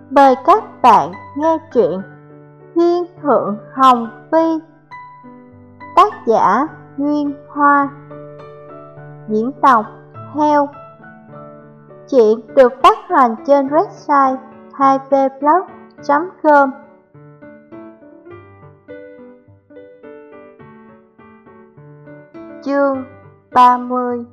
Mời các bạn nghe truyện Thiên Thượng Hồng Phi, tác giả Nguyên Hoa, diễn đọc Heo. Truyện được phát hành trên website 2vblog.com. Chương 30.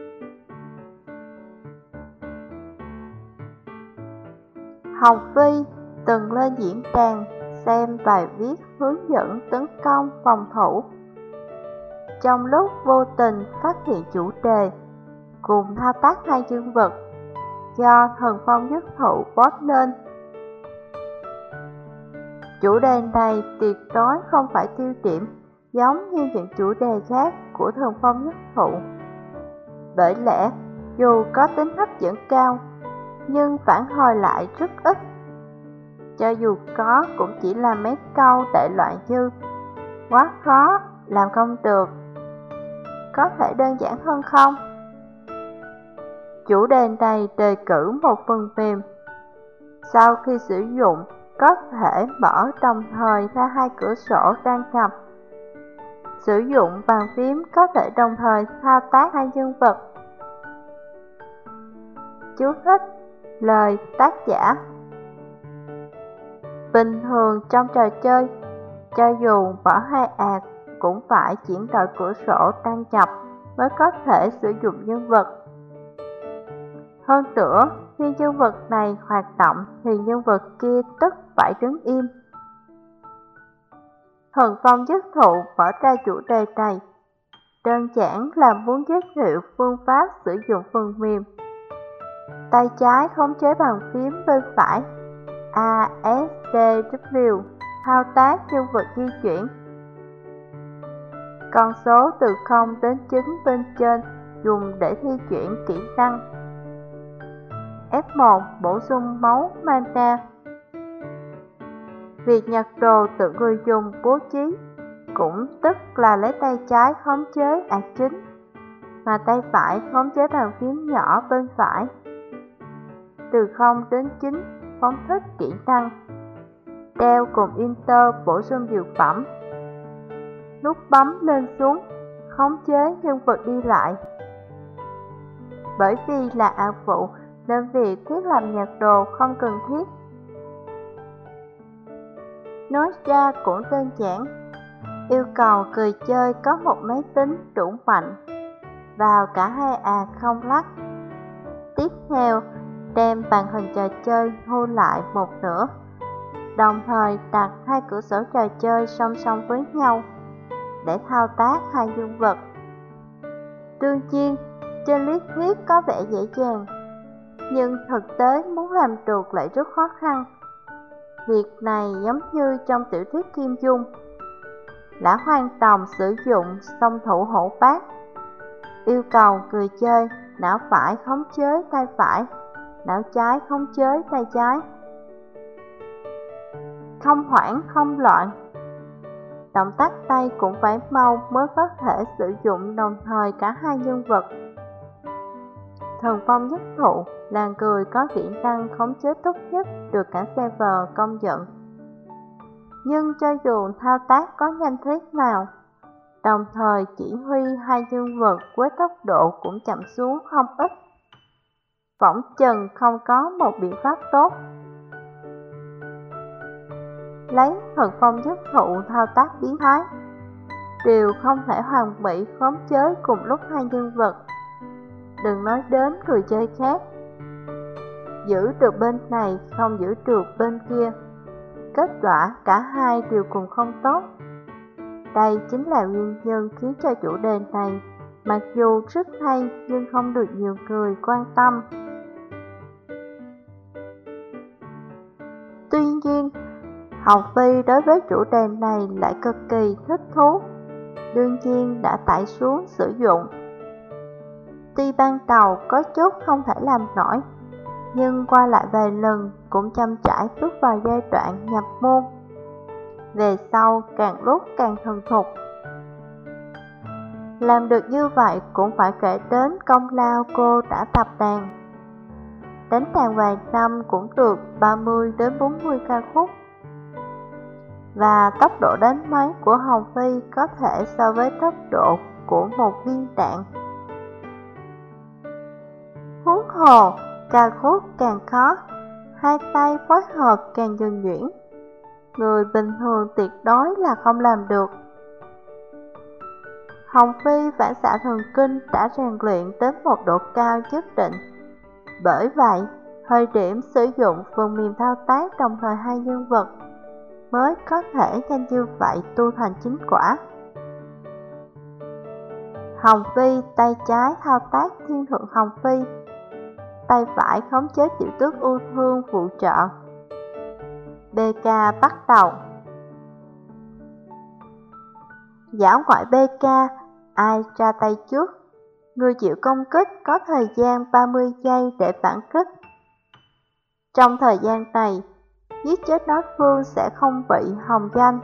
Hồng Phi từng lên diễn đàn xem bài viết hướng dẫn tấn công phòng thủ. Trong lúc vô tình phát hiện chủ đề cùng thao tác hai nhân vật do Thần Phong Nhất Thụ post lên. Chủ đề này tuyệt đối không phải tiêu điểm giống như những chủ đề khác của Thần Phong Nhất Thụ. Bởi lẽ dù có tính hấp dẫn cao nhưng phản hồi lại rất ít. Cho dù có cũng chỉ là mấy câu đại loại như quá khó, làm không được, có thể đơn giản hơn không? Chủ đề này đề cử một phần mềm sau khi sử dụng có thể mở đồng thời ra hai cửa sổ đăng nhập. Sử dụng bàn phím có thể đồng thời thao tác hai nhân vật. Chú thích lời tác giả: bình thường trong trò chơi, cho dù mở hai ạc cũng phải chuyển đổi cửa sổ đăng nhập mới có thể sử dụng nhân vật. Hơn nữa, khi nhân vật này hoạt động thì nhân vật kia tức phải đứng im. Thần Phong Nhất Thụ mở ra chủ đề này đơn giản là muốn giới thiệu phương pháp sử dụng phần mềm. Tay trái khống chế bàn phím bên phải ASCW thao tác nhân vật di chuyển. Con số từ 0 đến 9 bên trên dùng để thi chuyển kỹ năng. F1 bổ sung máu mana. Việc nhặt đồ tự người dùng bố trí, cũng tức là lấy tay trái khống chế ạc chính, mà tay phải khống chế bàn phím nhỏ bên phải. Từ 0 đến 9 phóng thích kỹ năng. Đeo cùng Enter bổ sung dược phẩm. Nút bấm lên xuống khống chế nhân vật đi lại. Bởi vì là ảo vụ nên việc thiết lập nhặt đồ không cần thiết. Nói ra cũng đơn giản, yêu cầu người chơi có một máy tính đủ mạnh, vào cả hai ạc không lắc. Tiếp theo, đem màn hình trò chơi thu lại một nửa, đồng thời đặt hai cửa sổ trò chơi song song với nhau để thao tác hai nhân vật. Đương nhiên, trên lý thuyết có vẻ dễ dàng, nhưng thực tế muốn làm được lại rất khó khăn. Việc này giống như trong tiểu thuyết Kim Dung, Lã Hoang Tòng sử dụng song thủ hộ bát, yêu cầu người chơi não phải khống chế tay phải, não trái khống chế tay trái. Không hoảng không loạn, động tác tay cũng phải mau mới có thể sử dụng đồng thời cả hai nhân vật. Thần Phong Nhất Thụ là người có kỹ năng khống chế tốt nhất được cả server công nhận. Nhưng cho dù thao tác có nhanh thế nào, đồng thời chỉ huy hai nhân vật với tốc độ cũng chậm xuống không ít. Phỏng chừng không có một biện pháp tốt. Lấy Thần Phong Nhất Thụ thao tác biến thái, đều không thể hoàn mỹ khống chế cùng lúc hai nhân vật. Đừng nói đến người chơi khác, giữ được bên này không giữ được bên kia, kết quả cả hai đều cùng không tốt. Đây chính là nguyên nhân khiến cho chủ đề này mặc dù rất hay nhưng không được nhiều người quan tâm. Tuy nhiên, Hồng Phi đối với chủ đề này lại cực kỳ thích thú, đương nhiên đã tải xuống sử dụng. Tuy ban đầu có chút không thể làm nổi, nhưng qua lại vài lần cũng chăm chải bước vào giai đoạn nhập môn. Về sau càng lúc càng thuần thục. Làm được như vậy cũng phải kể đến công lao cô đã tập đàn. đánh đàn vài năm cũng được 30 đến 40 ca khúc. Và tốc độ đánh máy của Hồng Phi có thể so với tốc độ của một viên đạn. Huống hồ, ca khúc càng khó, hai tay phối hợp càng nhuần nhuyễn. Người bình thường tuyệt đối là không làm được. Hồng Phi phản xạ thần kinh đã rèn luyện đến một độ cao nhất định. Bởi vậy, thời điểm sử dụng phần mềm thao tác đồng thời hai nhân vật mới có thể nhanh như vậy tu thành chính quả. Hồng Phi tay trái thao tác Thiên Thượng Hồng Phi, tay phải khống chế tiểu tước ưu thương phụ trợ. BK bắt đầu. Dã ngoại BK, ai ra tay trước? Người chịu công kích có thời gian 30 giây để phản kích. Trong thời gian này, giết chết đối phương sẽ không bị hồng danh.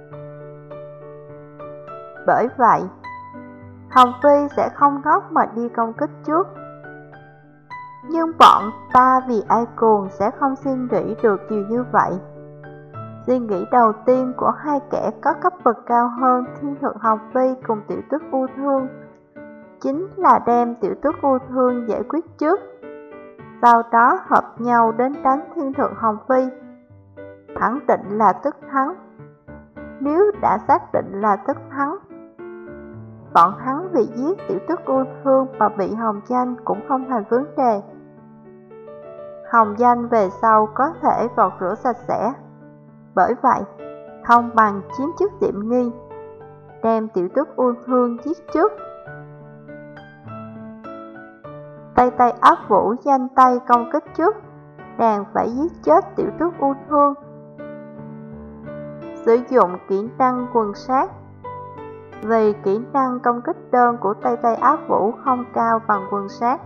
Bởi vậy, Hồng Phi sẽ không ngốc mà đi công kích trước. Nhưng bọn ta vì ai cuồng sẽ không suy nghĩ được nhiều như vậy. Suy nghĩ đầu tiên của hai kẻ có cấp bậc cao hơn Thiên Thượng Hồng Phi cùng Tiểu Tước U Thương chính là đem Tiểu Tước U Thương giải quyết trước, sau đó hợp nhau đến đánh Thiên Thượng Hồng Phi. Khẳng định là tức thắng. Nếu đã xác định là tức thắng, bọn hắn vì giết Tiểu Tước U Thương mà bị hồng danh cũng không thành vấn đề. Hồng danh về sau có thể gọt rửa sạch sẽ. Bởi vậy, không bằng chiếm trước tiện nghi, đem Tiểu Tước U Thương giết trước. Tay tay áp vũ danh tay công kích trước, đàn phải giết chết Tiểu Tước U Thương. Sử dụng kỹ năng quần sát. Vì kỹ năng công kích đơn của tay tay áp vũ không cao bằng quần sát,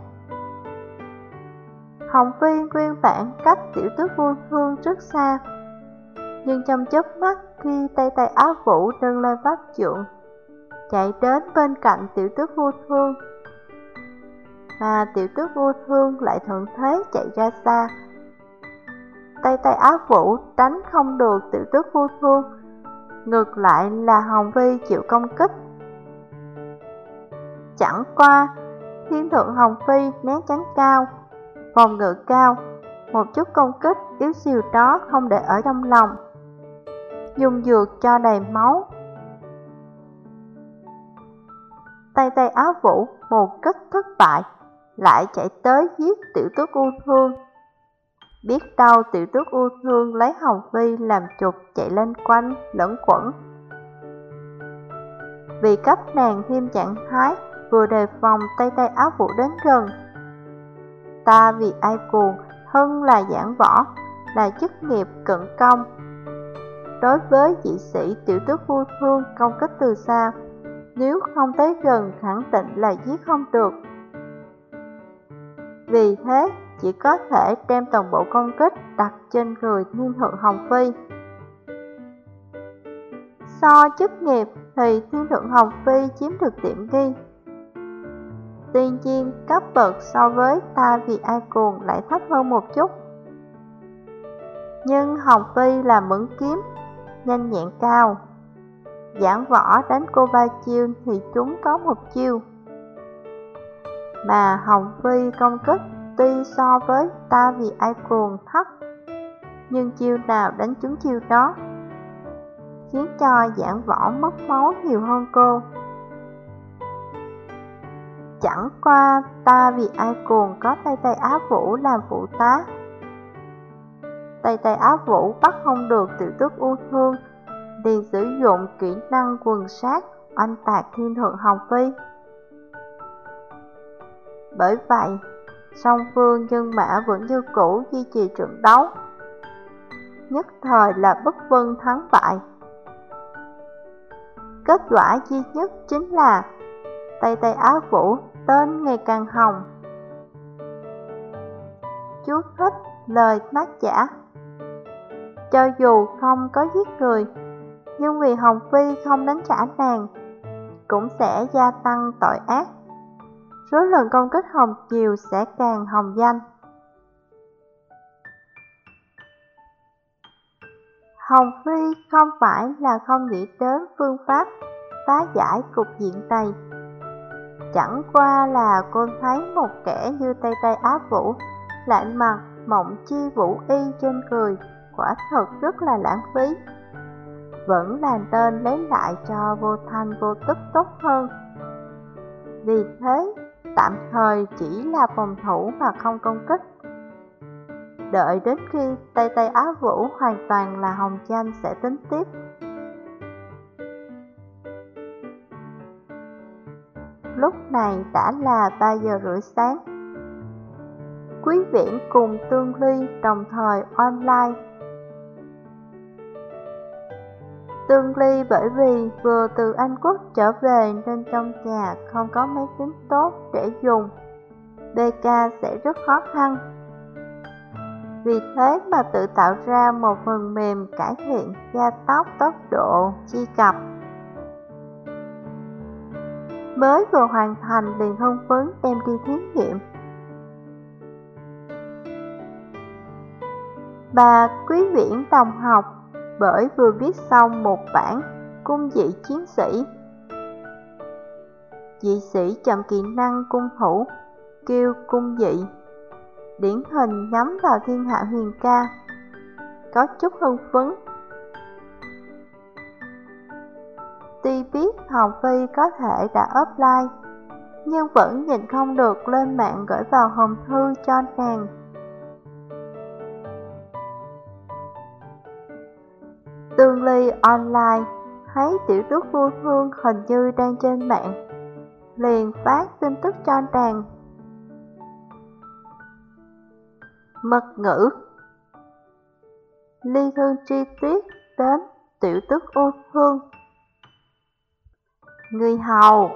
Hồng Phi nguyên bản cách Tiểu Tước U Thương rất xa. Nhưng trong chớp mắt khi tay tay áo vũ nâng lên pháp trượng, chạy đến bên cạnh Tiểu Tước U Thương, mà Tiểu Tước U Thương lại thuận thế chạy ra xa. Tay tay áo vũ đánh không được Tiểu Tước U Thương, ngược lại là Hồng Phi chịu công kích. Chẳng qua, Thiên Thượng Hồng Phi né tránh cao, phòng ngự cao, một chút công kích yếu xìu đó không để ở trong lòng, dùng dược cho đầy máu. Tay tay áo vũ một kích thất bại, lại chạy tới giết Tiểu Tước U Thương. Biết đâu Tiểu Tước U Thương lấy Hồng Phi làm trục chạy lên quanh lẫn quẩn. Vì cấp nàng thêm trạng thái vừa đề phòng tay tay áo vũ đến gần. Ta vì ai cuồng hơn là giảng võ, là chức nghiệp cận công. Đối với dị sĩ Tiểu Tước U Thương công kích từ xa, nếu không tới gần khẳng định là giết không được. Vì thế, chỉ có thể đem toàn bộ công kích đặt trên người Thiên Thượng Hồng Phi. So chức nghiệp thì Thiên Thượng Hồng Phi chiếm được tiện nghi. Tuy nhiên, cấp bậc so với ta vì ai cuồng lại thấp hơn một chút. Nhưng Hồng Phi là mẫn kiếm, nhanh nhẹn cao. Giảng võ đánh cô ba chiêu thì chúng có một chiêu. Mà Hồng Phi công kích tuy so với ta vì ai cuồng thấp, nhưng chiêu nào đánh trúng chiêu đó, khiến cho giảng võ mất máu nhiều hơn cô. Chẳng qua ta vì ai cuồng có tay tay áo vũ làm phụ tá. Tay tay áo vũ bắt không được Tiểu Tước U Thương, liền sử dụng kỹ năng quần sát oanh tạc Thiên Thượng Hồng Phi. Bởi vậy, song phương nhân mã vẫn như cũ duy trì trận đấu, nhất thời là bất phân thắng bại. Kết quả duy nhất chính là tay tay áo vũ tên ngày càng hồng. Chú thích lời tác giả. Cho dù không có giết người, nhưng vì Hồng Phi không đánh trả nàng, cũng sẽ gia tăng tội ác. Số lần công kích hồng chiều sẽ càng hồng danh. Hồng Phi không phải là không nghĩ đến phương pháp phá giải cục diện này. Chẳng qua là cô thấy một kẻ như Tây Tây Á Vũ lại mặc mộng chi vũ y trên người, quả thật rất là lãng phí. Vẫn là nên lấy lại cho vô thanh vô tức tốt hơn. Vì thế, tạm thời chỉ là phòng thủ mà không công kích. Đợi đến khi Tây Tây Á Vũ hoàn toàn là hồng danh sẽ tính tiếp. Lúc này đã là 3 giờ rưỡi sáng. Quý Viễn cùng Tương Ly đồng thời online. Tương Ly bởi vì vừa từ Anh Quốc trở về nên trong nhà không có máy tính tốt để dùng, BK sẽ rất khó khăn. Vì thế mà tự tạo ra một phần mềm cải thiện gia tốc tốc độ truy cập. Mới vừa hoàn thành liền hưng phấn đem đi thí nghiệm. Bà Quý Viễn đồng học bởi vừa viết xong một bản cung dị chiến sĩ. Dị sĩ chậm kỹ năng cung thủ, kêu cung dị, điển hình nhắm vào thiên hạ huyền ca, có chút hưng phấn. Tuy biết Hồng Phi có thể đã offline, nhưng vẫn nhìn không được lên mạng gửi vào hòm thư cho nàng. Tương Ly online, thấy Tiểu Tước Vô Thương hình như đang trên mạng, liền phát tin tức cho nàng. Mật ngữ: Ly Thương chi tiết đến Tiểu Tước Vô Thương. Người hầu.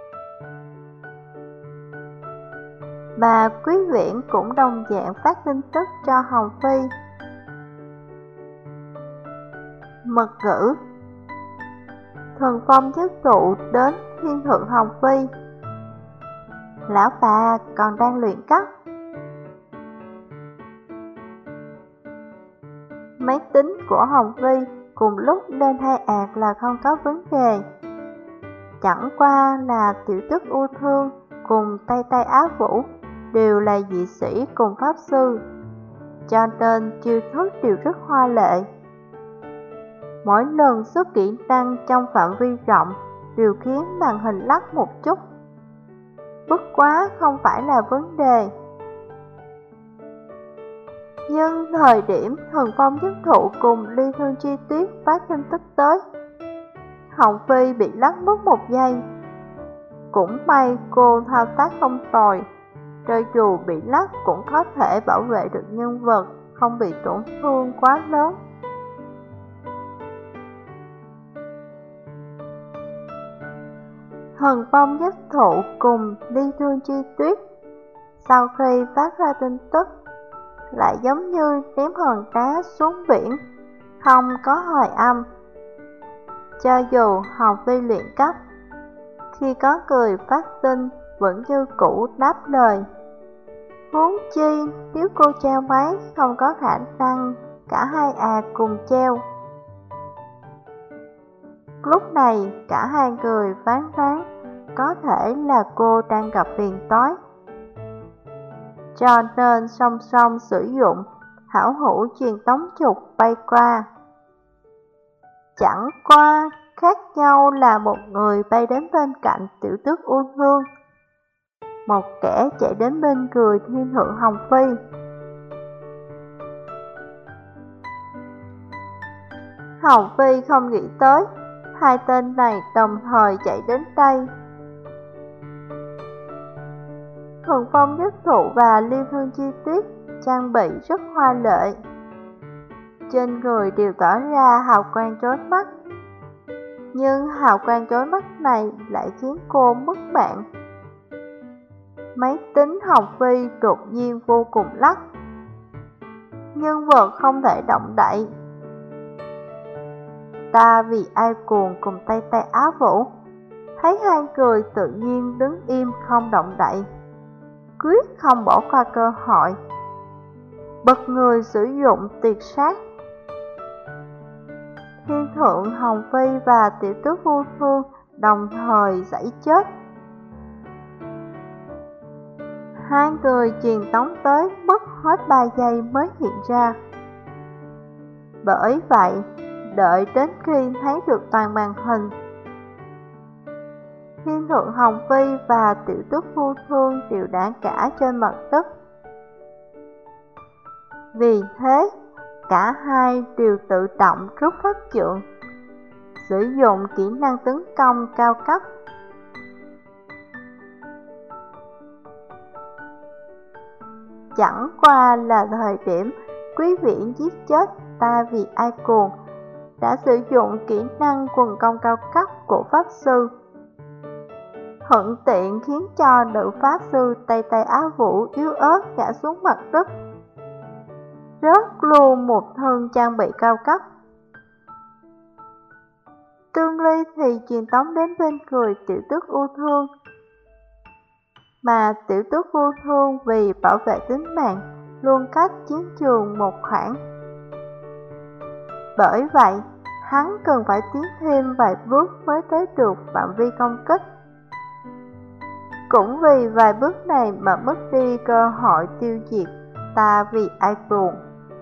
Bà Quý Viễn cũng đồng dạng phát tin tức cho Hồng Phi. Mật ngữ: Thần phong nhất tụ đến thiên thượng Hồng Phi. Lão bà còn đang luyện cấp. Máy tính của Hồng Phi cùng lúc lên 2 ạt là không có vấn đề. Chẳng qua là Tiểu Tước U Thương cùng Tây Tây Á Vũ đều là dị sĩ cùng pháp sư, cho nên chiêu thức đều rất hoa lệ. Mỗi lần xuất kỹ năng trong phạm vi rộng đều khiến màn hình lắc một chút. Bất quá không phải là vấn đề. Nhưng thời điểm Thần Phong Nhất Thụ cùng Ly Thương Chi Tuyết phát tin tức tới, Hồng Phi bị lắc mất 1 giây. Cũng may cô thao tác không tồi, cho dù bị lắc cũng có thể bảo vệ được nhân vật, không bị tổn thương quá lớn. Thần Phong Nhất Thụ cùng Ly Thương Chi Tuyết sau khi phát ra tin tức lại giống như ném hòn đá xuống biển, không có hồi âm. Cho dù Hồng Phi luyện cấp, khi có người phát tin vẫn như cũ đáp lời. Huống chi nếu cô treo máy không có khả năng cả 2 ạt cùng treo. Lúc này cả 2 người phán đoán có thể là cô đang gặp phiền toái, cho nên song song sử dụng hảo hữu truyền tống trục bay qua. Chẳng qua khác nhau là một người bay đến bên cạnh Tiểu Tước U Thương, một kẻ chạy đến bên người thiên thượng Hồng Phi. Hồng Phi không nghĩ tới 2 tên này đồng thời chạy đến đây. Thần Phong Nhất Thụ và Ly Thương Chi Tuyết trang bị rất hoa lệ, trên người đều tỏ ra hào quang chói mắt. Nhưng hào quang chói mắt này lại khiến cô mất mạng. Máy tính Hồng Phi đột nhiên vô cùng lắc, nhân vật không thể động đậy. Ta vì ai cuồng cùng Tây Tây Á Vũ, thấy 2 người tự nhiên đứng im không động đậy, quyết không bỏ qua cơ hội, bật người sử dụng tuyệt sát. Thiên thượng Hồng Phi và tiểu tước Vu Thương đồng thời giãy chết. Hai người truyền tống tới mất hết 3 giây mới hiện ra. Bởi vậy, đợi đến khi thấy được toàn màn hình, Thiên thượng Hồng Phi và tiểu tước Vu Thương đều đã cả trên mặt đất. Vì thế, cả hai đều tự động rút pháp trượng, sử dụng kỹ năng tấn công cao cấp. Chẳng qua là thời điểm quý vị giết chết ta vì ai cuồng đã sử dụng kỹ năng quần công cao cấp của Pháp Sư, thuận tiện khiến cho nữ Pháp Sư tay áo vũ yếu ớt ngã xuống mặt đất, rớt luôn một thân trang bị cao cấp. Tương Ly thì truyền tống đến bên người tiểu tước U Thương, mà tiểu tước Vu Thương vì bảo vệ tính mạng luôn cách chiến trường một khoảng. Bởi vậy, hắn cần phải tiến thêm vài bước mới tới được phạm vi công kích. Cũng vì vài bước này mà mất đi cơ hội tiêu diệt ta vì ai cuồng.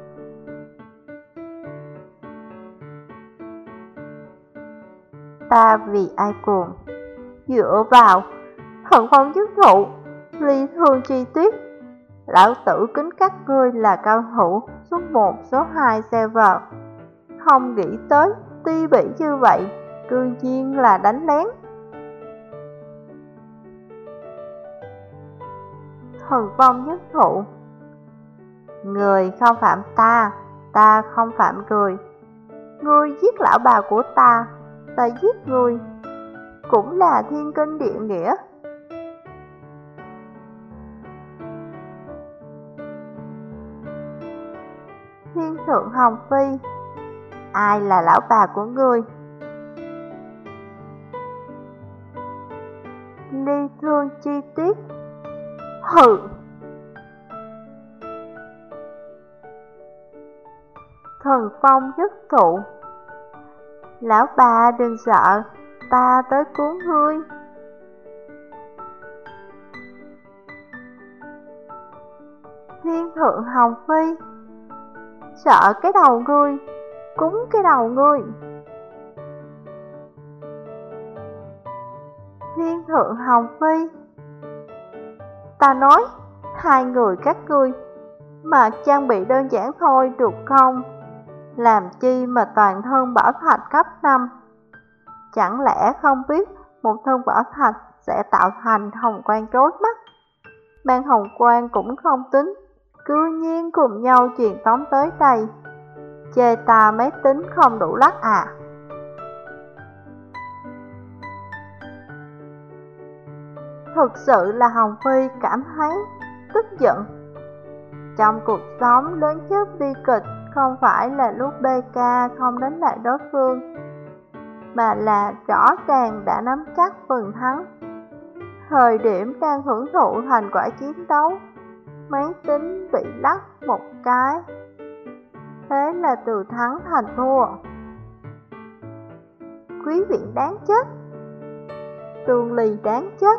Ta vì ai cuồng dựa vào thần phong nhất thụ, ly thương chi tuyết. Lão tử kính các ngươi là cao thủ số 1, số 2 xe vào. Không nghĩ tới ti bị như vậy, cư nhiên là đánh lén. Thần phong nhất thụ, người không phạm ta, ta không phạm người. Ngươi giết lão bà của ta giết ngươi, cũng là thiên kinh địa nghĩa. Thiên thượng Hồng Phi, ai là lão bà của ngươi? Ly thương chi tiết, hừ. Thần phong nhất thụ, lão bà đừng sợ, ta tới cứu ngươi. Thiên thượng Hồng Phi, sợ cái đầu ngươi, cúng cái đầu ngươi. Thiên thượng Hồng Phi, ta nói, hai người các ngươi mà trang bị đơn giản thôi được không? Làm chi mà toàn thân bảo thạch cấp 5? Chẳng lẽ không biết một thân bảo thạch sẽ tạo thành hồng quang chói mắt? Mang hồng quang cũng không tính, cư nhiên cùng nhau truyền tống tới đây. Chê ta máy tính không đủ lắc à? Thực sự là Hồng Phi cảm thấy tức giận. Trong cuộc sống lớn nhất bi kịch không phải là lúc BK không đánh lại đối phương, mà là rõ ràng đã nắm chắc phần thắng. Thời điểm đang hưởng thụ thành quả chiến đấu, máy tính bị lắc một cái, thế là từ thắng thành thua. Quý vị đáng chết, Tương Ly đáng chết.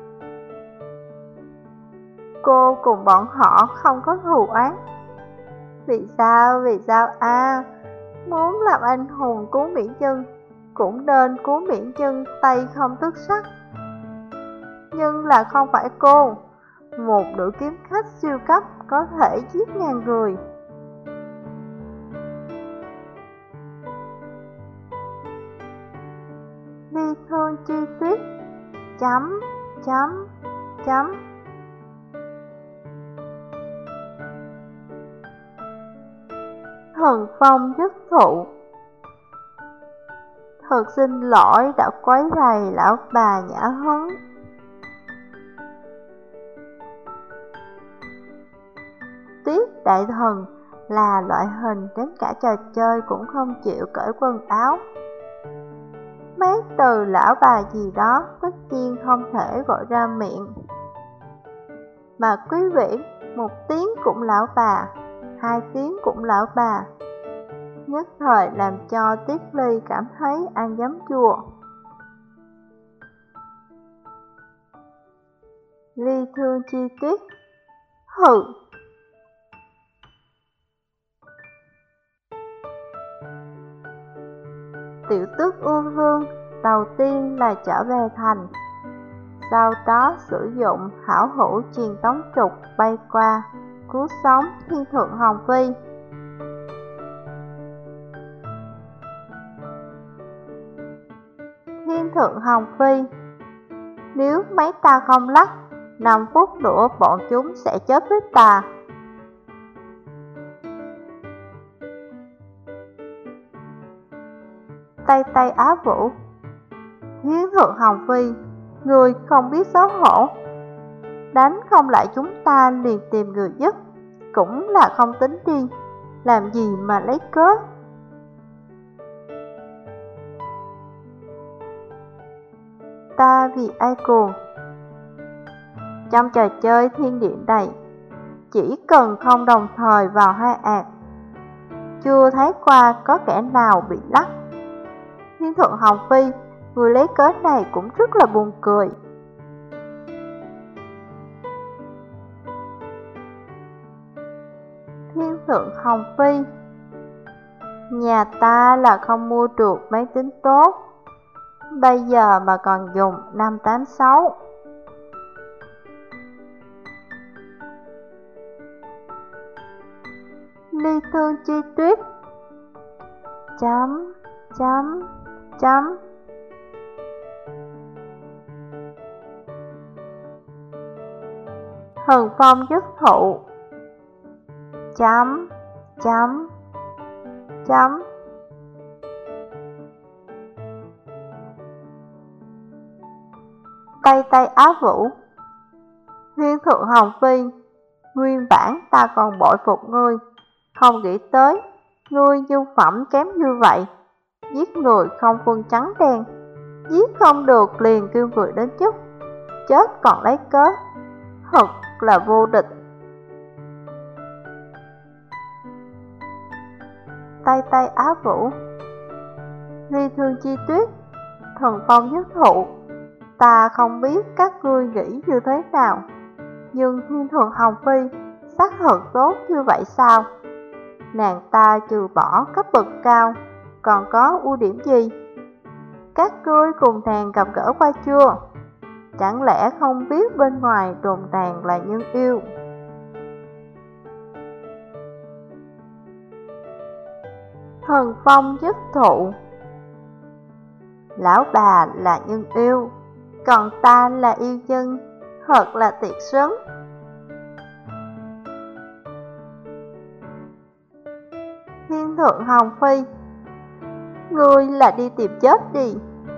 Cô cùng bọn họ không có thù oán. Vì sao muốn làm anh hùng cứu mỹ nhân, cũng nên cứu mỹ nhân tay không tức sắt. Nhưng là không phải cô, một nữ kiếm khách siêu cấp có thể giết ngàn người. Ly thương chi tiết, chấm. Thần phong nhất thụ, thật xin lỗi đã quấy rầy lão bà Nhã Hấn. Tiết đại thần là loại hình đến cả trò chơi cũng không chịu cởi quần áo. Mấy từ lão bà gì đó tất nhiên không thể gọi ra miệng. Mà quý vị, một tiếng cũng lão bà, hai tiếng cũng lão bà. nhất thời làm cho Tiết Ly cảm thấy ăn giấm chua. Ly Thương Chi Tuyết: hừ. Tiểu tước U Hương đầu tiên là trở về thành, sau đó sử dụng hảo hữu truyền tống trục bay qua, cứu sống Thiên Thượng Hồng Phi. Thiên Thượng Hồng Phi: nếu mấy ta không lắc, 5 phút nữa bọn chúng sẽ chết với ta. Tây Tây Á Vũ: Thiên Thượng Hồng Phi, người không biết xấu hổ, đánh không lại chúng ta liền tìm người giúp, cũng là không tính đi, làm gì mà lấy cớ. Ta vì ai cuồng. Trong trò chơi thiên địa này, chỉ cần không đồng thời vào hai ạt, chưa thấy qua có kẻ nào bị lắc. Thiên Thượng Hồng Phi, người lấy cớ này cũng rất là buồn cười. Thiên Thượng Hồng Phi: nhà ta là không mua được máy tính tốt, bây giờ mà còn dùng 586. Ly Thương Chi Tuyết: chấm chấm chấm. Hừng Phong Dứt Thụ: chấm chấm chấm. Tây Tây Á Vũ: Thiên Thượng Hồng Phi, nguyên bản ta còn bội phục ngươi, không nghĩ tới ngươi nhân phẩm kém như vậy, giết người không phân trắng đen, giết không được liền kêu người đến giúp, chết còn lấy cớ, thật là vô địch. Tây Tây Á Vũ: Ly Thương Chi Tuyết, Thần Phong Dứt Thụ, ta không biết các ngươi nghĩ như thế nào, nhưng Thiên Thượng Hồng Phi xác thật tốt như vậy sao? Nàng ta trừ bỏ cấp bậc cao, còn có ưu điểm gì? Các ngươi cùng nàng gặp gỡ qua chưa? Chẳng lẽ không biết bên ngoài đồn nàng là nhân yêu? Thần Phong Dứt Thụ: lão bà là nhân yêu, còn ta là yêu nhân, thật là tuyệt sướng. Thiên Thượng Hồng Phi: ngươi là đi tìm chết đi.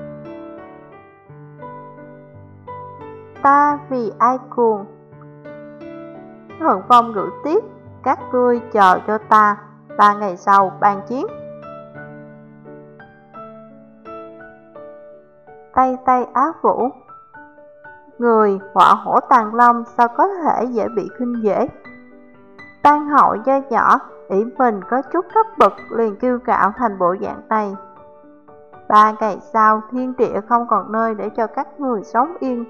Ta vì ai cuồng. Thần Phong ngữ tiếp: các ngươi chờ cho ta, 3 ngày sau bàn chiến. Tây Tây Á Vũ: người họa hổ tàng long sao có thể dễ bị khinh dễ. Ban hậu do nhỏ, ỷ mình có chút cấp bậc liền kiêu ngạo thành bộ dạng này. 3 ngày sau thiên địa không còn nơi để cho các người sống yên.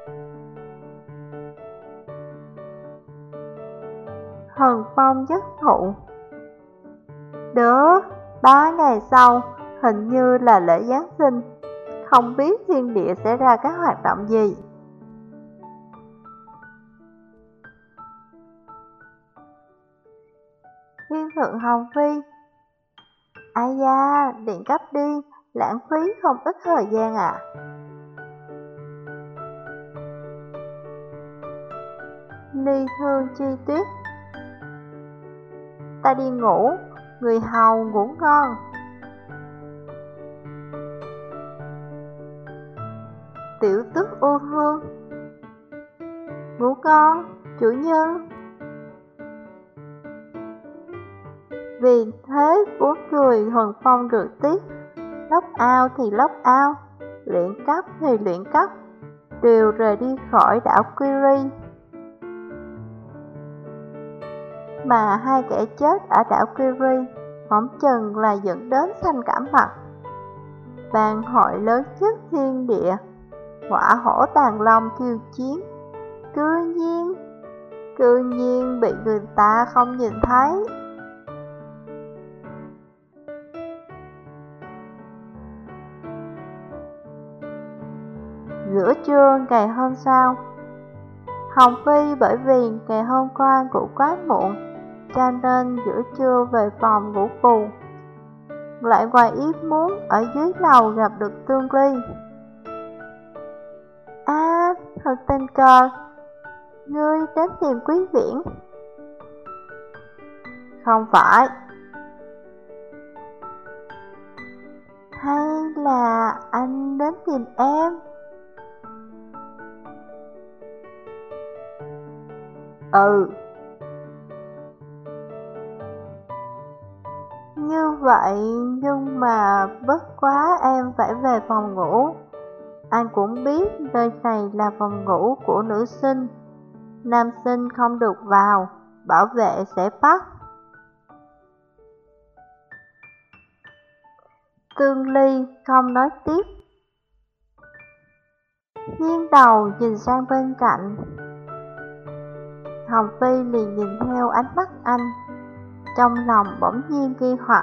Thần Phong Dứt Thụ: được, 3 ngày sau hình như là lễ Giáng sinh, không biết thiên địa sẽ ra các hoạt động gì. Thiên Thượng Hồng Phi: ai da, điện cấp đi, lãng phí không ít thời gian à. Ly Thương Chi Tuyết: ta đi ngủ, người hầu ngủ ngon. Tiểu Tước U Hương: ngủ ngon, chủ nhân. Vì thế 4 người Thần Phong rượt tiết, lốc ao thì lốc ao, luyện cấp thì luyện cấp, đều rời đi khỏi đảo Kiri. Mà 2 kẻ chết ở đảo Kiri phỏng chừng là dẫn đến xanh cả mặt. Bàn hội lớn nhất thiên địa, hỏa hổ tàng long khiêu chiến, cư nhiên bị người ta không nhìn thấy. Giữa trưa ngày hôm sau, Hồng Phi bởi vì ngày hôm qua ngủ quá muộn, cho nên giữa trưa về phòng ngủ bù. Lại ngoài ý muốn ở dưới lầu gặp được Tương Ly. Thật tình cờ, ngươi đến tìm Quý Viễn. Không phải. Hay là anh đến tìm em? Ừ. Như vậy nhưng mà bất quá em phải về phòng ngủ. Anh cũng biết nơi này là phòng ngủ của nữ sinh, nam sinh không được vào, bảo vệ sẽ bắt. Tương Ly không nói tiếp, nghiêng đầu nhìn sang bên cạnh. Hồng Phi liền nhìn theo ánh mắt anh, trong lòng bỗng nhiên nghi hoặc.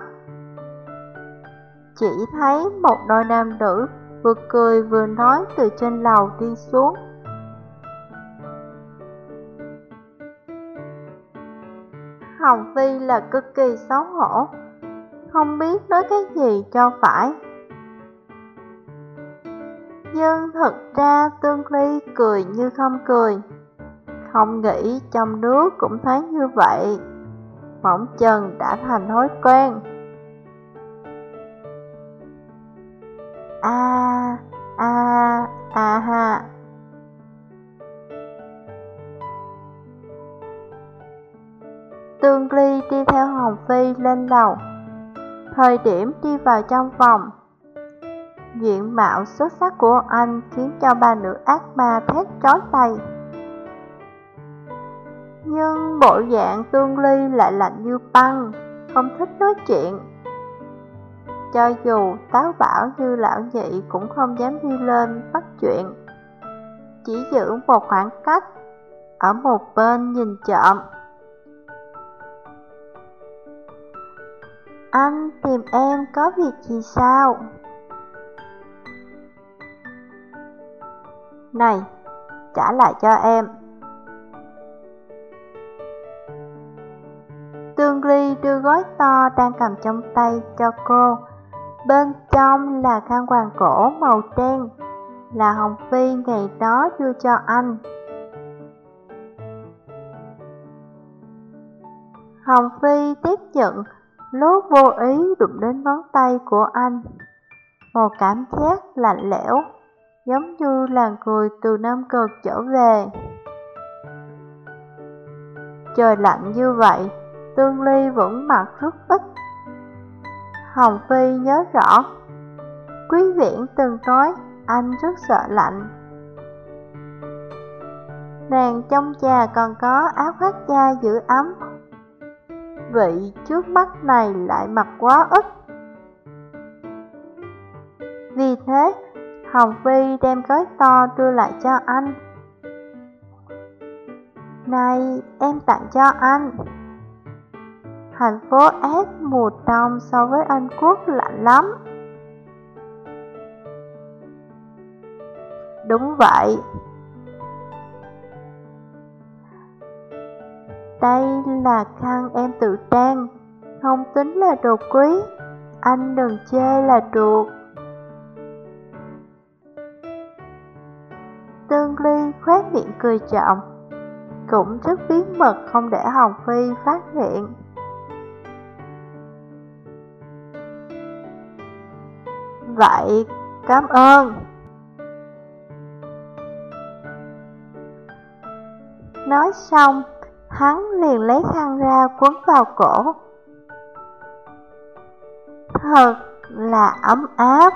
Chỉ thấy một đôi nam nữ vừa cười vừa nói từ trên lầu đi xuống. Hồng Phi là cực kỳ xấu hổ, không biết nói cái gì cho phải. Nhưng thật ra Tương Ly cười như không cười, không nghĩ trong nước cũng thấy như vậy, phỏng chừng đã thành thói quen. Ha. Tương Ly đi theo Hồng Phi lên lầu. Thời điểm đi vào trong phòng, diện mạo xuất sắc của anh khiến cho ba nữ ác ma thét chói tai. Nhưng bộ dạng Tương Ly lại lạnh như băng, không thích nói chuyện. Cho dù táo bạo như lão nhị cũng không dám đi lên bắt chuyện, chỉ giữ một khoảng cách, ở một bên nhìn trộm. Anh tìm em có việc gì sao? Này, trả lại cho em. Tương Ly đưa gói to đang cầm trong tay cho cô. Bên trong là khăn quàng cổ màu đen, là Hồng Phi ngày đó đưa cho anh. Hồng Phi tiếp nhận, lúc vô ý đụng đến ngón tay của anh. Một cảm giác lạnh lẽo, giống như là người từ Nam Cực trở về. Trời lạnh như vậy, Tương Ly vẫn mặc rất ít. Hồng Phi nhớ rõ, Quý Viễn từng nói anh rất sợ lạnh. Nàng trong nhà còn có áo khoác da giữ ấm, vị trước mắt này lại mặc quá ít. Vì thế, Hồng Phi đem gói to đưa lại cho anh. Này, em tặng cho anh. Thành phố S mùa đông so với Anh Quốc lạnh lắm. Đúng vậy. Đây là khăn em tự trang, không tính là đồ quý, anh đừng chê là được. Tương Ly khoét miệng cười trộm, cũng rất bí mật không để Hồng Phi phát hiện. Vậy, cảm ơn. Nói xong, hắn liền lấy khăn ra quấn vào cổ. Thật là ấm áp.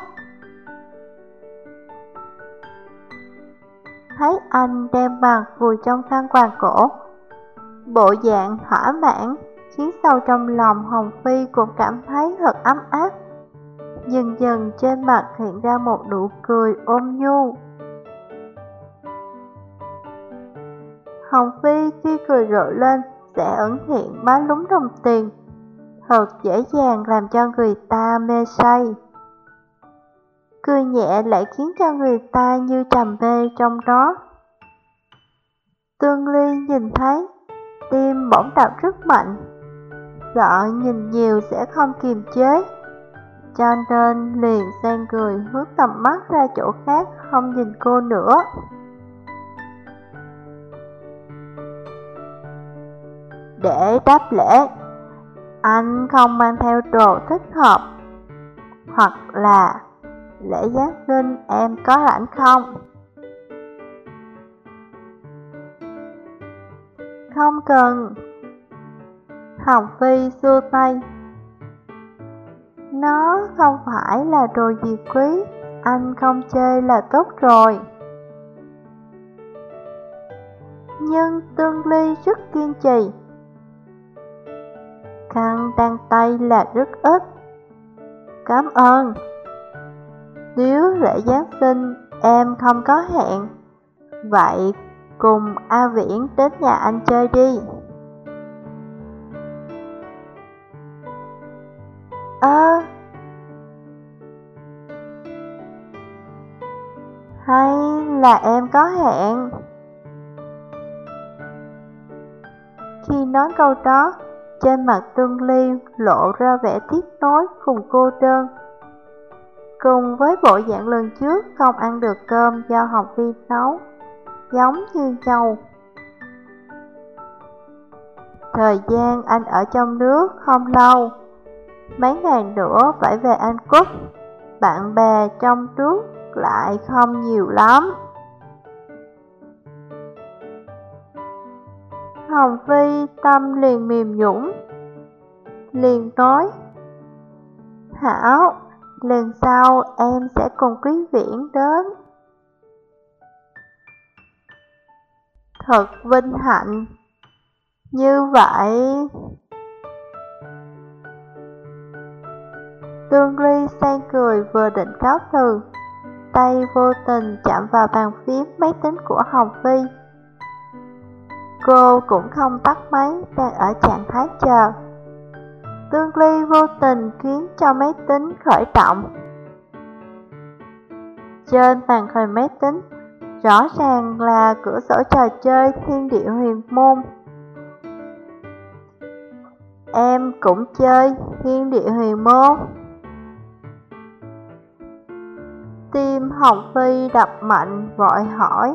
Thấy anh đem mặt vùi trong khăn quàng cổ, bộ dạng thỏa mãn, khiến sâu trong lòng Hồng Phi cũng cảm thấy thật ấm áp. Dần dần trên mặt hiện ra một nụ cười ôn nhu. Hồng Phi khi cười rộ lên sẽ ẩn hiện má lúm đồng tiền, thật dễ dàng làm cho người ta mê say. Cười nhẹ lại khiến cho người ta như trầm mê trong đó. Tương Ly nhìn thấy, tim bỗng đập rất mạnh, sợ nhìn nhiều sẽ không kiềm chế, cho nên liền sang người hướng tầm mắt ra chỗ khác, không nhìn cô nữa. Để đáp lễ, anh không mang theo đồ thích hợp, hoặc là lễ Giáng sinh em có rảnh không? Không cần. Hồng Phi xua tay. Nó không phải là đồ gì quý, anh không chơi là tốt rồi. Nhưng Tương Ly rất kiên trì. Khăn đăng tay là rất ít. Cảm ơn. Nếu lễ Giáng sinh em không có hẹn, vậy cùng A Viễn đến nhà anh chơi đi. Hay là em có hẹn? Khi nói câu đó, trên mặt Tương Ly lộ ra vẻ tiếc nuối cùng cô đơn. Cùng với bộ dạng lần trước không ăn được cơm do Hồng Phi nấu, giống như nhau. Thời gian anh ở trong nước không lâu, mấy ngày nữa phải về Anh Quốc. Bạn bè trong nước lại không nhiều lắm. Hồng Phi tâm liền mềm nhũn, liền nói: Hảo, lần sau em sẽ cùng Quý Viễn đến. Thật vinh hạnh. Như vậy, Tương Ly sang cười vừa định cáo từ, tay vô tình chạm vào bàn phím máy tính của Hồng Phi. Cô cũng không tắt máy, đang ở trạng thái chờ. Tương Ly vô tình khiến cho máy tính khởi động. Trên màn hình máy tính, rõ ràng là cửa sổ trò chơi Thiên Địa Huyền Môn. Em cũng chơi Thiên Địa Huyền Môn. Tim Hồng Phi đập mạnh vội hỏi.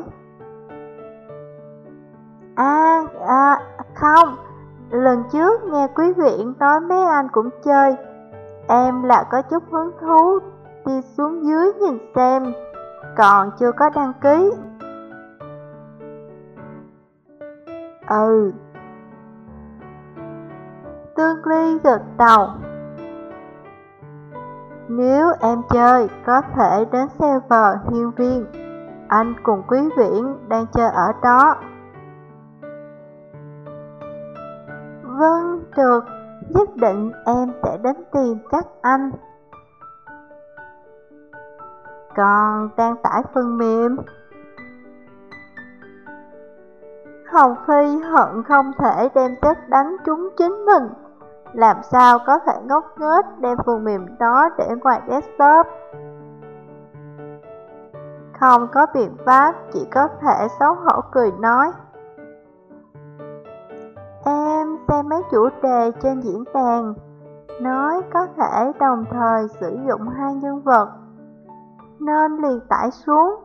Không, lần trước nghe Quý Viễn nói mấy anh cũng chơi, em là có chút hứng thú đi xuống dưới nhìn xem, còn chưa có đăng ký. Tương Ly gật đầu. Nếu em chơi, có thể đến server Hiên Viên, anh cùng Quý Viễn đang chơi ở đó. Vâng, được, nhất định em sẽ đến tìm các anh. Còn đang tải phần mềm. Hồng Phi hận không thể đem xét đánh trúng chính mình, làm sao có thể ngốc nghếch đem phần mềm đó để ngoài desktop. Không có biện pháp, chỉ có thể xấu hổ cười nói. Em xem mấy chủ đề trên diễn đàn, nói có thể đồng thời sử dụng hai nhân vật, nên liền tải xuống.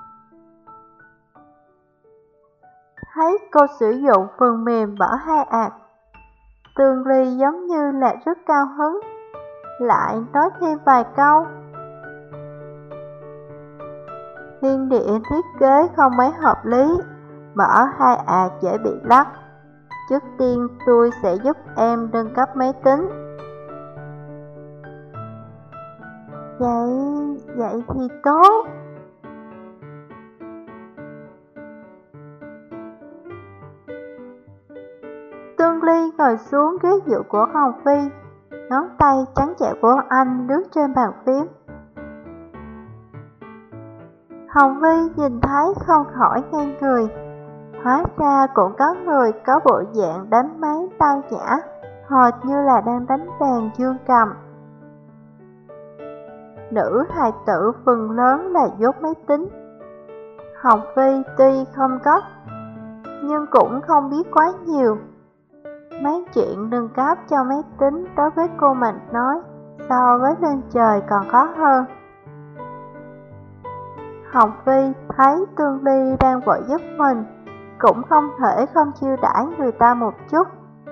Thấy cô sử dụng phần mềm bỏ hai ạc, Tương Ly giống như là rất cao hứng, lại nói thêm vài câu. Thiên địa thiết kế không mấy hợp lý, mở hai ạc dễ bị lắc. Trước tiên tôi sẽ giúp em nâng cấp máy tính. Vậy thì tốt. Tương Ly ngồi xuống ghế dựa của Hồng Phi, ngón tay trắng trẻo của anh lướt trên bàn phím. Hồng Phi nhìn thấy không khỏi ngây người. Hóa ra cũng có người có bộ dạng đánh máy tao nhã, hệt như là đang đánh đàn dương cầm. Nữ hài tử phần lớn là dốt máy tính. Hồng Phi tuy không có, nhưng cũng không biết quá nhiều. Mấy chuyện nâng cấp cho máy tính đối với cô mình nói, so với lên trời còn khó hơn. Hồng Phi thấy Tương Ly đang vội giúp mình, cũng không thể không chiêu đãi người ta một chút.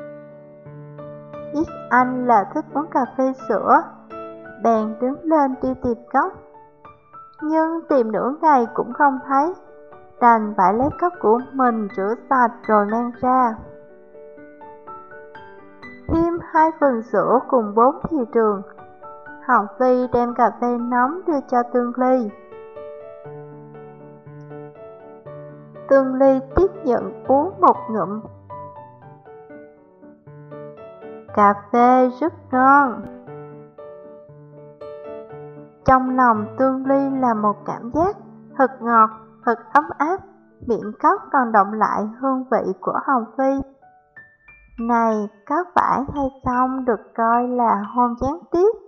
Biết anh là thích uống cà phê sữa, bèn đứng lên đi tìm cốc. Nhưng tìm nửa ngày cũng không thấy, đành phải lấy cốc của mình rửa sạch rồi mang ra. Thêm 2 phần sữa cùng 4 thìa đường. Hồng Phi đem cà phê nóng đưa cho Tương Ly. Tương Ly tiếp nhận uống một ngụm. Cà phê rất ngon. Trong lòng Tương Ly là một cảm giác thật ngọt, thật ấm áp, miệng cốc còn động lại hương vị của Hồng Phi. Này, có phải hay không được coi là hôn gián tiếp?